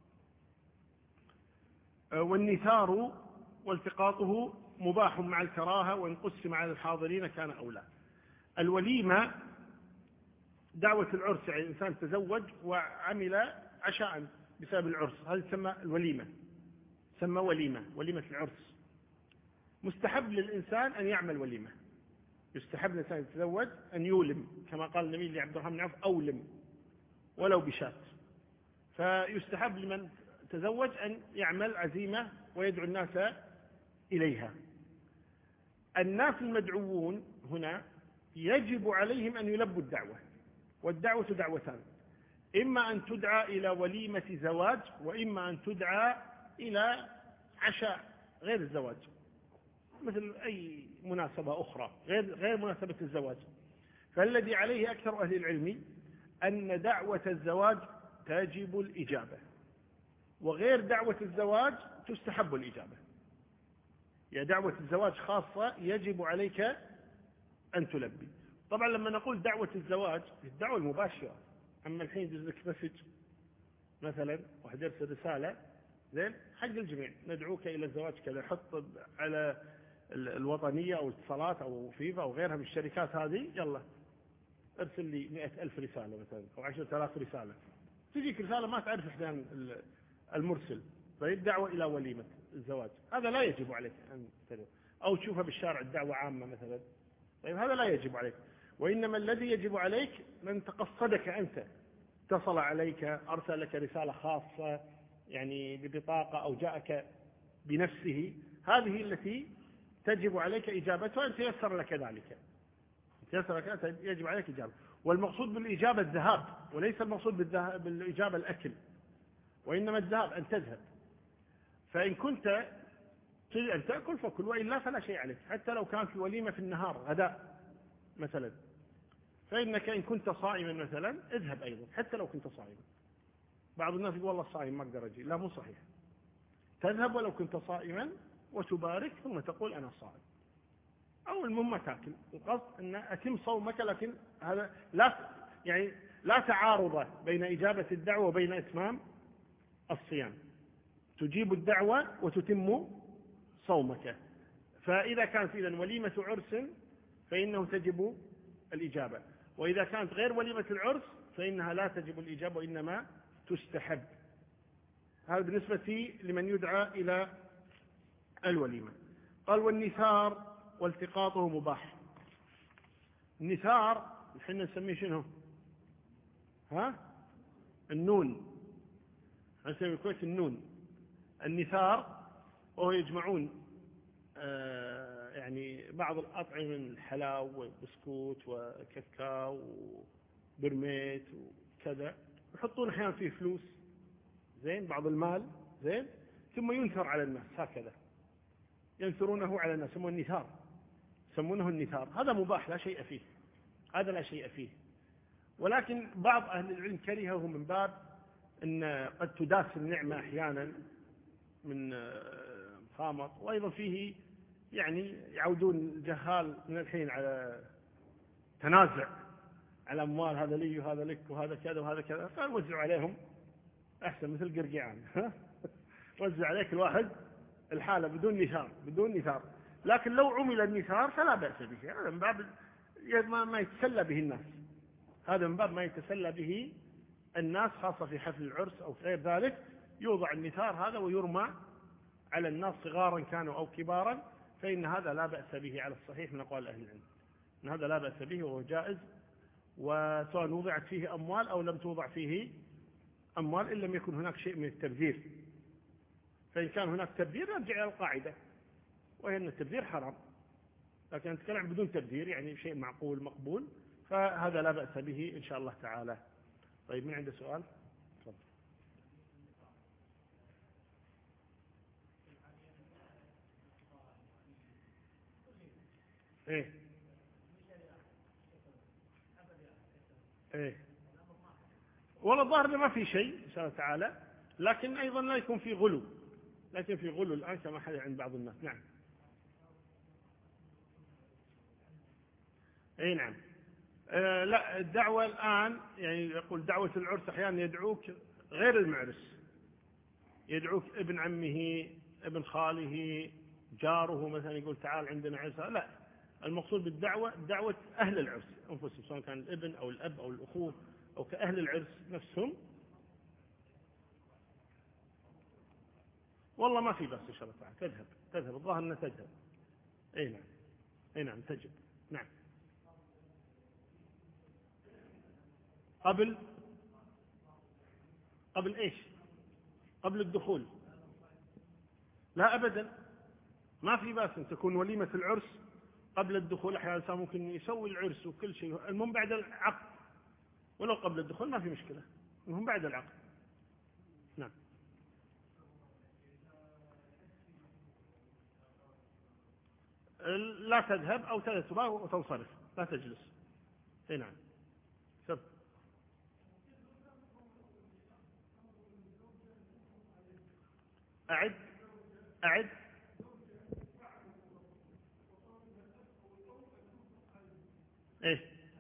والنثار والتقاطه مباح مع الكراهة، وإن قسم على الحاضرين كان أولى. الوليمة دعوة العرس، يعني الإنسان تزوج وعمل عشاء بسبب العرس، هذا تسمى الوليمة، تسمى وليمة، وليمة العرس. مستحب للإنسان أن يعمل وليمة، يستحب للإنسان يتزوج أن يولم، كما قال النبي لعبد الرحمن بن عوف: أولم ولو بشاة. فيستحب لمن تزوج أن يعمل عزيمة ويدعو الناس إليها. الناس المدعوون هنا يجب عليهم أن يلبوا الدعوة، والدعوة دعوتان: إما أن تدعى إلى وليمة زواج، وإما أن تدعى إلى عشاء غير الزواج، مثل أي مناسبة أخرى غير مناسبة الزواج. فالذي عليه أكثر أهل العلم أن دعوة الزواج تجب الإجابة، وغير دعوة الزواج تستحب الإجابة. يعني دعوة الزواج خاصة يجب عليك أن تلبي. طبعا لما نقول دعوة الزواج الدعوة المباشرة، أما الحين يجوز لك مسج مثلا، واحد يرسل رسالة زين حق الجميع: ندعوك إلى الزواج كذا، حط على الوطنية أو الاتصالات أو فيفا أو غيرها من الشركات هذه، يلا ارسل لي 100,000 رسالة مثلا أو 10,000 رسالة، تجيك رسالة ما تعرف احيانا المرسل. طيب، دعوة إلى وليمة الزواج هذا لا يجب عليك أن تدعو، أو تشوفها بالشارع الدعوة عامة مثلا. طيب، هذا لا يجب عليك، وإنما الذي يجب عليك من تقصدك أنت، اتصل عليك، أرسل لك رسالة خاصة يعني ببطاقة أو جاءك بنفسه، هذه التي تجب عليك إجابتها، أن تيسر لك ذلك، تيسر لك يجب عليك إجابة. والمقصود بالإجابة الذهاب، وليس المقصود بالإجابة الأكل، وإنما الذهاب أن تذهب. فإن كنت تريد أن تأكل فكل، وإلا فلا شيء عليك، حتى لو كان في وليمة في النهار غداء مثلا، فإنك إن كنت صائما مثلا اذهب أيضا حتى لو كنت صائما. بعض الناس يقول والله صائم ما أقدر أجي، لا مو صحيح، تذهب ولو كنت صائما وتبارك ثم تقول أنا صائم، أو المهم ما تأكل. القصد أن أتم صومك، لكن هذا لا تعارض بين إجابة الدعوة وبين إتمام الصيام، تجيب الدعوة وتتم صومك. فإذا كانت إذن وليمة عرس فإنه تجب الإجابة، وإذا كانت غير وليمة العرس فإنها لا تجب الإجابة وإنما تستحب. هذا بالنسبة لمن يدعى إلى الوليمة. قال والنثار والتقاطه مباح. النثار نحن نسميه شنو؟ النون، نسميه الكويت النون. النثار وهو يجمعون يعني بعض الأطعمة من الحلاوة وبسكوت وكاكاو وبرميت وكذا، يحطون أحيانا فيه فلوس زين، بعض المال زين، ثم ينثر على الناس هكذا، ينثرونه على الناس، يسمونه النثار، يسمونه النثار. هذا مباح لا شيء فيه، هذا لا شيء فيه. ولكن بعض أهل العلم كرهه من باب أن قد تداس النعمة أحيانا من خامط، وأيضا فيه يعني يعودون الجهال من الحين على تنازع على أموال، هذا لي وهذا لك وهذا كذا وهذا كذا، فوزعوا عليهم أحسن مثل قرقيعان وزع عليك الواحد الحالة بدون نثار، بدون نثار. لكن لو عمل النثار فلا بأس به، هذا من باب ما يتسلى به الناس، هذا من باب ما يتسلى به الناس، خاصة في حفل العرس أو غير ذلك، يوضع النثار هذا ويرمى على الناس صغارا كانوا أو كبارا، فإن هذا لا بأس به على الصحيح من أقوال أهل العلم، إن هذا لا بأس به وهو جائز، وسواء وضعت فيه أموال أو لم توضع فيه أموال، إن لم يكن هناك شيء من التبذير. فإن كان هناك تبذير نرجع إلى القاعدة، وهي أن التبذير حرام، لكن نتكلم بدون تبذير يعني شيء معقول مقبول، فهذا لا بأس به إن شاء الله تعالى. طيب من عنده سؤال؟ تفضل. إيه والله الظاهر ما في شيء إن شاء الله تعالى، لكن أيضا لا يكون في غلو، لكن في غلو الآن كما حدث عند بعض الناس. نعم. أي نعم. لا الدعوة الآن يعني يقول دعوة العرس أحيانا يدعوك غير المعرس، يدعوك ابن عمه، ابن خاله، جاره مثلا، يقول تعال عندنا عرس. لا، المقصود بالدعوة دعوة أهل العرس أنفسهم، سواء كان الابن أو الأب أو الأخوة أو كأهل العرس نفسهم. والله ما في بس إن شاء الله تعالى، تذهب الظاهر أنها تذهب. أي نعم، أي نعم تجب. نعم. قبل إيش؟ قبل الدخول؟ لا أبدا، ما في بأس أن تكون وليمة العرس قبل الدخول. أحيانا الإنسان ممكن يسوي العرس وكل شيء، المهم بعد العقد، ولو قبل الدخول ما في مشكلة، المهم بعد العقد. نعم. لا تذهب أو تذهب وتنصرف، لا تجلس. اي نعم. سب. أعد. إيه؟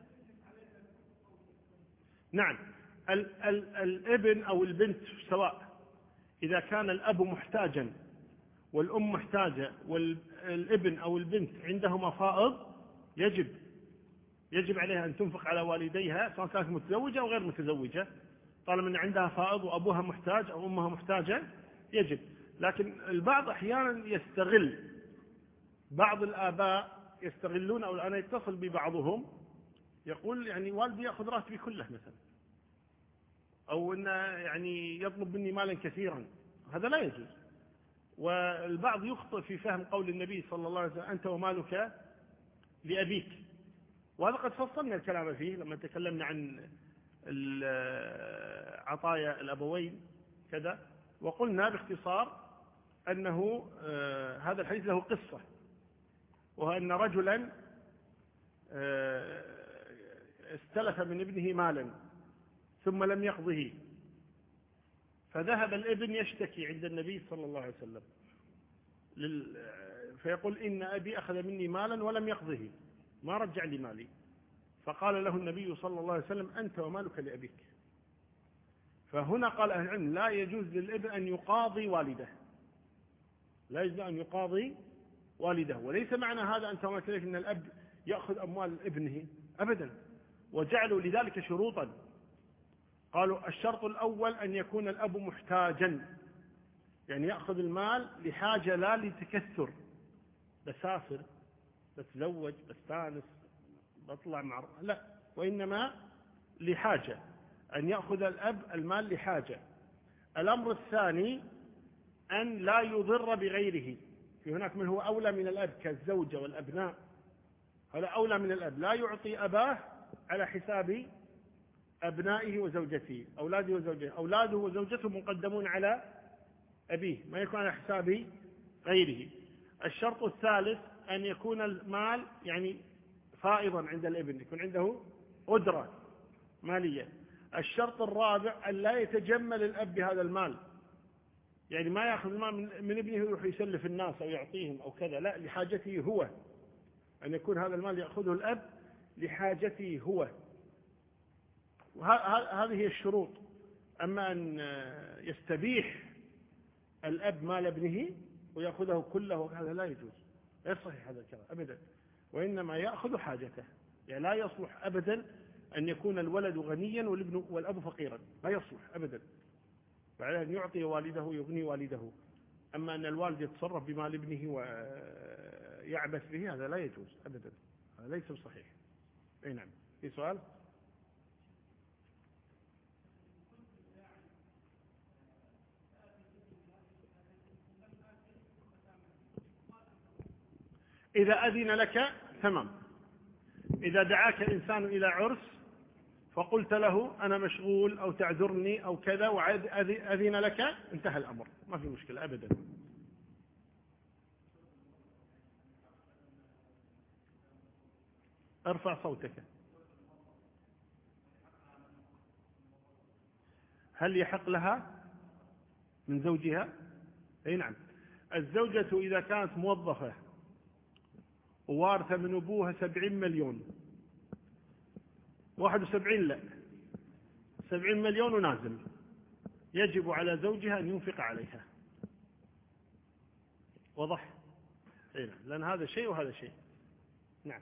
نعم. الابن أو البنت سواء، إذا كان الأب محتاجا والأم محتاجة والابن أو البنت عندهما فائض، يجب عليها أن تنفق على والديها، سواء كانت متزوجة أو غير متزوجة، طالما أن عندها فائض وأبوها محتاج أو أمها محتاجة يجب. لكن البعض أحيانا يستغل، بعض الآباء يستغلون، أو أنا يتصل ببعضهم يقول يعني والدي يأخذ راتبي كله مثلا، أو أنه يعني يطلب مني مالا كثيرا، هذا لا يجوز. والبعض يخطئ في فهم قول النبي صلى الله عليه وسلم أنت ومالك لأبيك، وهذا قد فصلنا الكلام فيه لما تكلمنا عن عطايا الأبوين كذا، وقلنا باختصار أنه هذا الحديث له قصة، وهو أن رجلا استلف من ابنه مالا ثم لم يقضه، فذهب الابن يشتكي عند النبي صلى الله عليه وسلم فيقول إن أبي أخذ مني مالا ولم يقضه، ما رجع لي مالي. فقال له النبي صلى الله عليه وسلم أنت ومالك لأبيك. فهنا قال أهل العلم لا يجوز للابن أن يقاضي والده، لا يجوز أن يقاضي والده. وليس معنى هذا أنت ومالك لأبيك أن الأب يأخذ أموال ابنه أبدا، وجعلوا لذلك شروطا. قالوا الشرط الأول أن يكون الأب محتاجا، يعني يأخذ المال لحاجة لا لتكثر، بسافر بتزوج بستانس بطلع مع لا، وإنما لحاجة، أن يأخذ الأب المال لحاجة. الأمر الثاني أن لا يضر بغيره، في هناك من هو أولى من الأب كالزوجة والأبناء، هذا أولى من الأب، لا يعطي أباه على حساب أبنائه وزوجته، أولاده وزوجته، أولاده وزوجته مقدمون على أبيه، ما يكون على حساب غيره. الشرط الثالث أن يكون المال يعني فائضا عند الابن، يكون عنده قدرة مالية. الشرط الرابع أن لا يتجمل الأب بهذا المال، يعني ما يأخذ المال من ابنه ويروح يسلف الناس أو يعطيهم أو كذا، لا، لحاجته هو، أن يكون هذا المال يأخذه الأب لحاجته هو. هذه هي الشروط. أما أن يستبيح الأب مال ابنه ويأخذه كله هذا لا يجوز، غير صحيح هذا الكلام أبدا، وإنما يأخذ حاجته. يعني لا يصلح أبدا أن يكون الولد غنيا والأب فقيرا، لا يصلح أبدا، بعد أن يعطي والده يغني والده. أما أن الوالد يتصرف بمال ابنه ويعبث به هذا لا يجوز أبدا، هذا ليس بصحيح. أي نعم. في سؤال؟ إذا أذن لك تمام. إذا دعاك إنسان إلى عرس فقلت له أنا مشغول أو تعذرني أو كذا وأذن لك، انتهى الأمر، ما في مشكلة أبدا. ارفع صوتك. هل يحق لها من زوجها؟ أي نعم. الزوجة إذا كانت موظفة ووارثة من أبوها 70 مليون، 71 لا، 70 مليون ونازل، يجب على زوجها أن ينفق عليها. وضح؟ أي نعم، لأن هذا شيء وهذا شيء. نعم.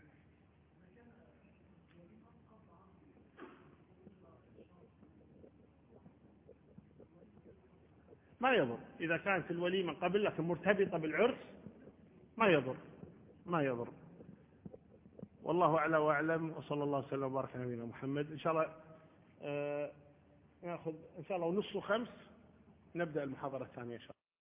ما يضر إذا كانت الوليمة قبل لكن مرتبطة بالعرس، ما يضر، ما يضر. والله أعلى وأعلم، وصلى الله وسلم وبارك على نبينا محمد. إن شاء الله نأخذ إن شاء الله 4:30 نبدأ المحاضرة الثانية إن شاء الله.